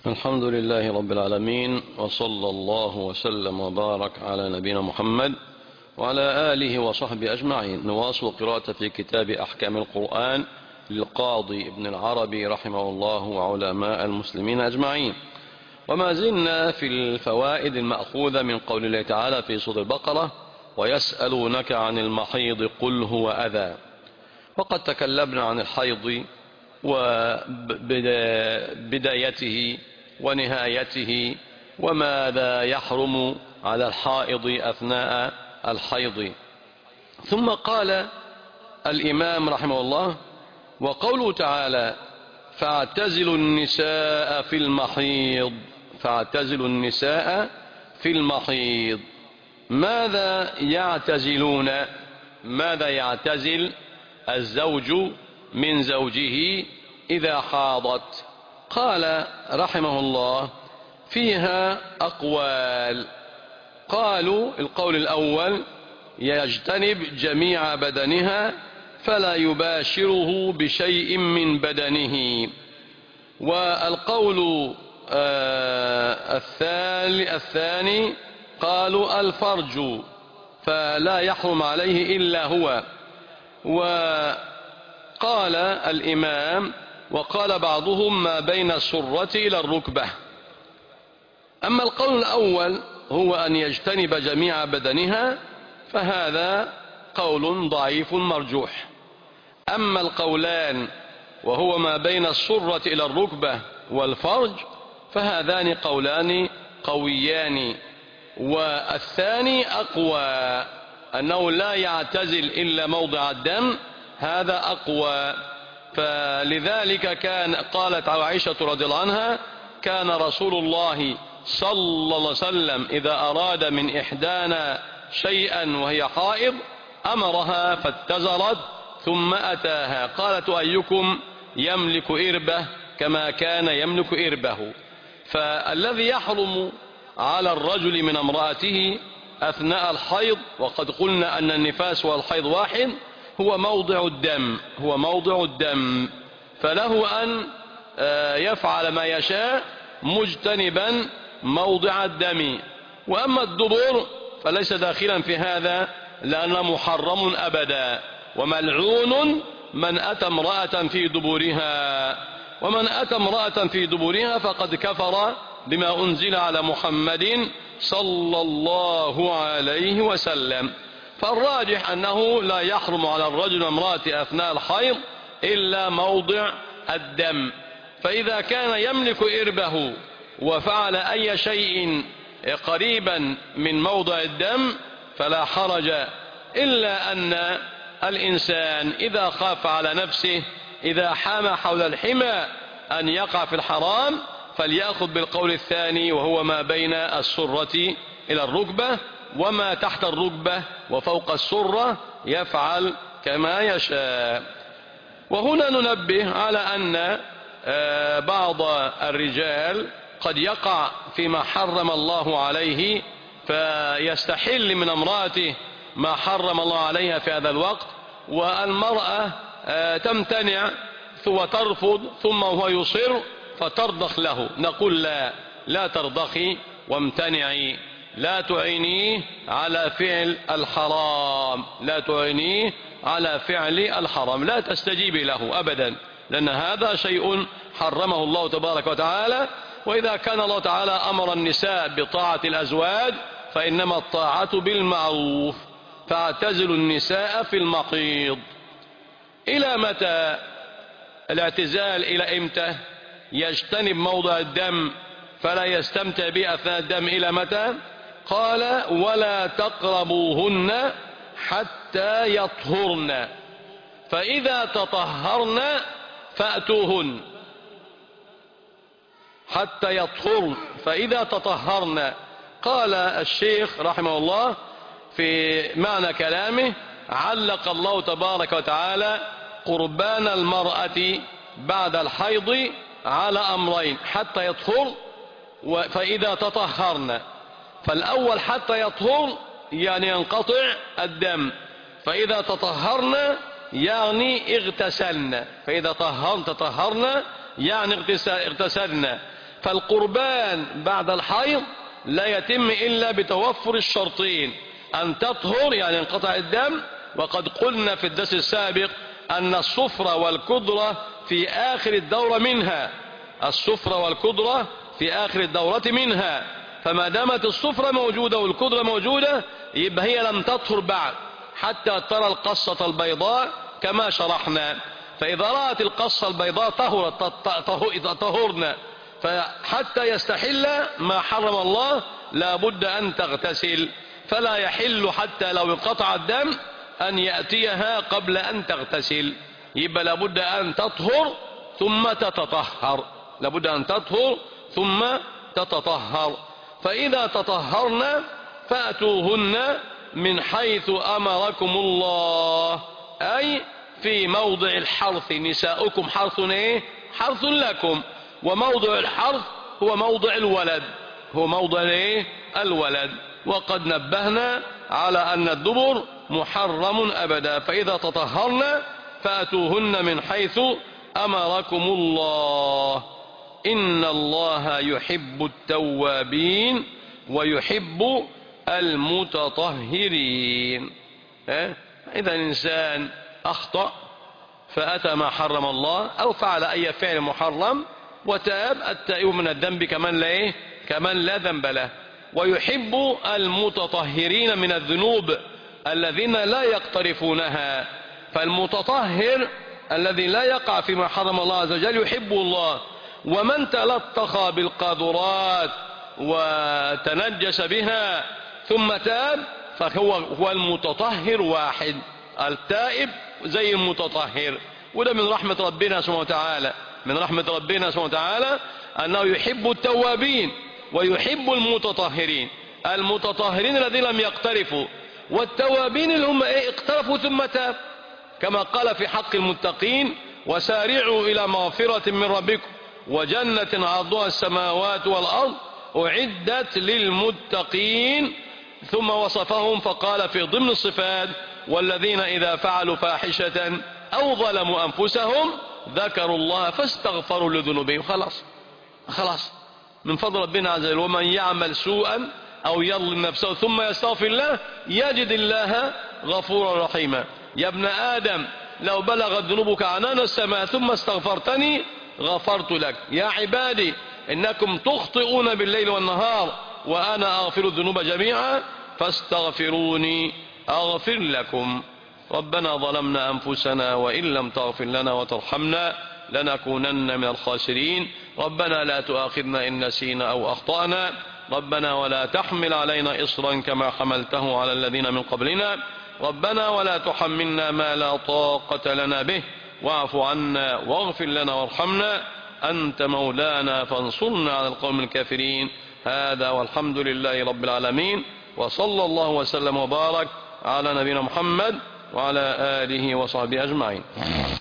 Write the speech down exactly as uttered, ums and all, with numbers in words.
الحمد لله رب العالمين، وصلى الله وسلم وبارك على نبينا محمد وعلى آله وصحبه أجمعين. نواصل قراءة في كتاب أحكام القرآن للقاضي ابن العربي رحمه الله وعلماء المسلمين أجمعين، وما زلنا في الفوائد المأخوذة من قول الله تعالى في سورة البقرة: ويسألونك عن المحيض قل هو أذى. وقد تكلمنا عن الحيض وبدايته ونهايته وماذا يحرم على الحائض أثناء الحيض. ثم قال الإمام رحمه الله: وقوله تعالى: فاعتزلوا النساء في المحيض. فاعتزلوا النساء في المحيض. ماذا يعتزلون؟ ماذا يعتزل الزوج من زوجه إذا حاضت؟ قال رحمه الله: فيها أقوال. قالوا: القول الأول: يجتنب جميع بدنها فلا يباشره بشيء من بدنه. والقول الثاني قالوا: الفرج فلا يحرم عليه إلا هو. وقال الإمام: وقال بعضهم ما بين السرة إلى الركبة. أما القول الأول هو أن يجتنب جميع بدنها، فهذا قول ضعيف مرجوح. أما القولان وهو ما بين السرة إلى الركبة والفرج، فهذان قولان قويان. والثاني أقوى، أنه لا يعتزل إلا موضع الدم، هذا أقوى. فلذلك كان قالت عائشة رضي الله عنها: كان رسول الله صلى الله عليه وسلم إذا أراد من إحدانا شيئا وهي حائض أمرها فاتزرت ثم أتاها. قالت: أيكم يملك إربه كما كان يملك إربه. فالذي يحرم على الرجل من امرأته أثناء الحيض، وقد قلنا أن النفاس والحيض واحد، هو موضع الدم. هو موضع الدم، فله أن يفعل ما يشاء مجتنبا موضع الدم. وأما الدبر فليس داخلا في هذا، لأنه محرم أبدا. وملعون من أتى امرأة في دبرها، ومن أتى امرأة في دبرها فقد كفر بما أنزل على محمد صلى الله عليه وسلم. فالراجح أنه لا يحرم على الرجل وامرأة أثناء الحيض إلا موضع الدم. فإذا كان يملك إربه وفعل أي شيء قريبا من موضع الدم فلا حرج، إلا أن الإنسان إذا خاف على نفسه، إذا حام حول الحمى أن يقع في الحرام، فليأخذ بالقول الثاني وهو ما بين السرة إلى الركبة، وما تحت الركبة وفوق السرة يفعل كما يشاء. وهنا ننبه على أن بعض الرجال قد يقع فيما حرم الله عليه فيستحل من امرأته ما حرم الله عليها في هذا الوقت، والمرأة تمتنع وترفض ثم هو يصر فترضخ له. نقول: لا لا ترضخي وامتنعي، لا تعينيه على فعل الحرام، لا تعينيه على فعل الحرام، لا تستجيبي له أبدا، لأن هذا شيء حرمه الله تبارك وتعالى. وإذا كان الله تعالى أمر النساء بطاعة الأزواج فإنما الطاعة بالمعروف. فاعتزلوا النساء في المحيض. إلى متى الاعتزال؟ إلى إمتى؟ يجتنب موضع الدم فلا يستمتع به أثناء الدم. إلى متى؟ قال: ولا تقربوهن حتى يطهرن، فإذا تطهرن فأتوهن. حتى يطهرن، فإذا تطهرن. قال الشيخ رحمه الله في معنى كلامه: علق الله تبارك وتعالى قربان المرأة بعد الحيض على أمرين: حتى يطهر فإذا تطهرن. فالأول حتى يطهر يعني ينقطع الدم، فإذا تطهرن يعني اغتسلن، فإذا طهرن تطهرن يعني اغتسلن. فالقربان بعد الحيض لا يتم إلا بتوفر الشرطين: أن تطهر يعني انقطع الدم، وقد قلنا في الدرس السابق أن الصفرة والكدرة في آخر الدورة منها، الصفرة والكدرة في آخر الدورة منها، فما دامت الصفرة موجودة والكدرة موجودة يبقى هي لم تطهر بعد حتى ترى القصة البيضاء كما شرحنا. فإذا رأت القصة البيضاء طهرت طهرنا، فحتى يستحل ما حرم الله لا بد أن تغتسل، فلا يحل حتى لو انقطع الدم أن يأتيها قبل أن تغتسل، يبقى لا بد أن تطهر ثم تتطهر، لا بد أن تطهر ثم تتطهر. فإذا تطهرن فأتوهن من حيث أمركم الله، أي في موضع الحرث. نساؤكم حرث ايه؟ حرث لكم، وموضع الحرث هو موضع الولد، هو موضع ايه؟ الولد. وقد نبهنا على أن الدبر محرم أبدا. فإذا تطهرن فأتوهن من حيث أمركم الله، إن الله يحب التوابين ويحب المتطهرين. إذا الإنسان أخطأ فأتى ما حرم الله أو فعل أي فعل محرم وتاب، التائب من الذنب كمن لا إيه؟ كمن لا ذنب له. ويحب المتطهرين من الذنوب الذين لا يقترفونها، فالمتطهر الذي لا يقع فيما حرم الله عز وجل يحب الله. ومن تلطخ بالقاذورات وتنجس بها ثم تاب فهو هو المتطهر واحد، التائب زي المتطهر. وده من رحمة ربنا سبحانه وتعالى، من رحمة ربنا سبحانه وتعالى أنه يحب التوابين ويحب المتطهرين. المتطهرين الذين لم يقترفوا، والتوابين اللي هم ايه؟ اقترفوا ثم تاب، كما قال في حق المتقين: وسارعوا إلى مغفرة من ربكم وجنة عرضها السماوات والأرض أعدت للمتقين. ثم وصفهم فقال في ضمن الصفات: والذين إذا فعلوا فاحشة أو ظلموا أنفسهم ذكروا الله فاستغفروا لذنوبهم. خلاص خلاص من فضل ربنا عز وجل: ومن يعمل سوءا أو يظلم نفسه ثم يستغفر الله يجد الله غفورا رحيما. يا ابن آدم لو بلغت ذنوبك عنان السماء ثم استغفرتني غفرت لك. يا عبادي إنكم تخطئون بالليل والنهار وأنا أغفر الذنوب جميعا فاستغفروني أغفر لكم. ربنا ظلمنا أنفسنا وإن لم تغفر لنا وترحمنا لنكونن من الخاسرين. ربنا لا تؤاخذنا إن نسينا أو أخطأنا. ربنا ولا تحمل علينا إصرا كما حملته على الذين من قبلنا. ربنا ولا تحملنا ما لا طاقة لنا به واعف عنا واغفر لنا وارحمنا أنت مولانا فانصرنا على القوم الكافرين. هذا والحمد لله رب العالمين، وصلى الله وسلم وبارك على نبينا محمد وعلى آله وصحبه أجمعين.